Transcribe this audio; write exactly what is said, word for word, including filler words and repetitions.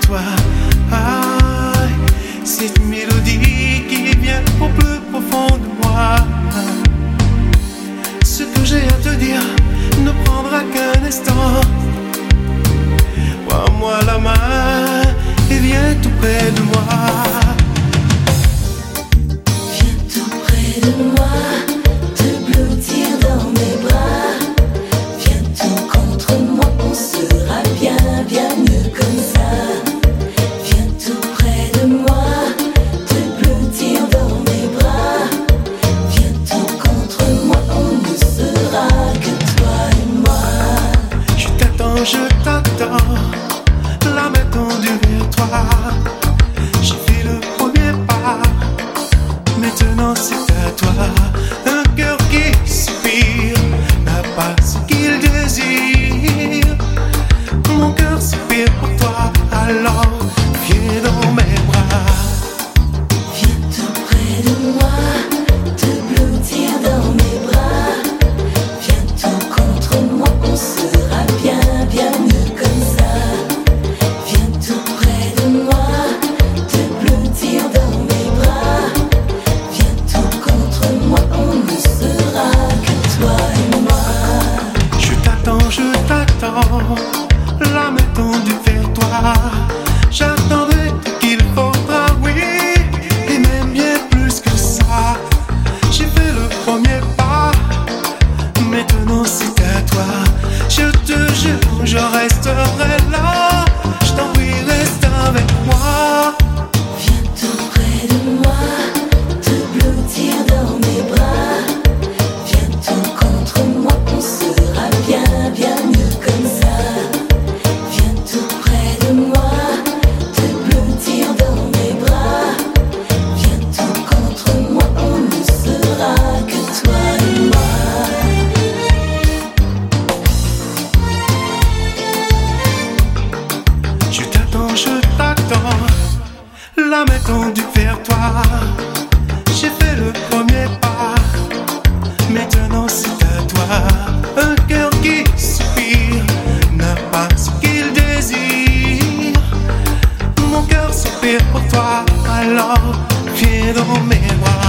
toi. Ah, cette mélodie qui vient au plus profond de moi. Ce que j'ai à te dire ne prendra qu'un instant. Prends-moi la main et viens tout près de moi. Viens tout près de moi, te blottir dans mes bras. Viens tout contre moi, on sera bien, bien mieux comme ça. Viens tout près de moi, te blottir dans mes bras. Viens tout contre moi, on ne sera que toi et moi. Je t'attends, je t'attends, la main tendue vers toi. J'ai fait le premier pas, maintenant c'est à toi. Un cœur qui soupire n'a pas ce qu'il désire. Mon cœur soupire pour toi, alors viens dans mes bras. Viens tout près de moi, te blottir dans mes bras. Viens tout contre moi, on sera bien, bien mieux comme ça. Viens tout près de moi, te blottir dans mes bras. Viens tout contre moi, on ne sera que toi et moi. Je t'attends, je t'attends, la main tendue vers toi. J'attendrai qu'il faudra, oui, et même bien plus que ça. J'ai fait le premier pas, maintenant c'est à toi. Je te jure, je resterai là. Je t'en prie, reste avec moi. Viens tout près de moi, te blottir dans mes bras. Viens tout contre moi, on sera bien, bien mieux comme ça. Viens tout près de moi, te blottir dans mes bras. Viens tout contre moi, on ne sera que toi et moi. Je t'attends, je t'attends, la main tendue vers toi. J'ai fait le premier pas, maintenant c'est à toi. Un cœur qui soupire n'a pas ce qu'il désire. Mon cœur soupire pour toi, alors viens dans mes bras.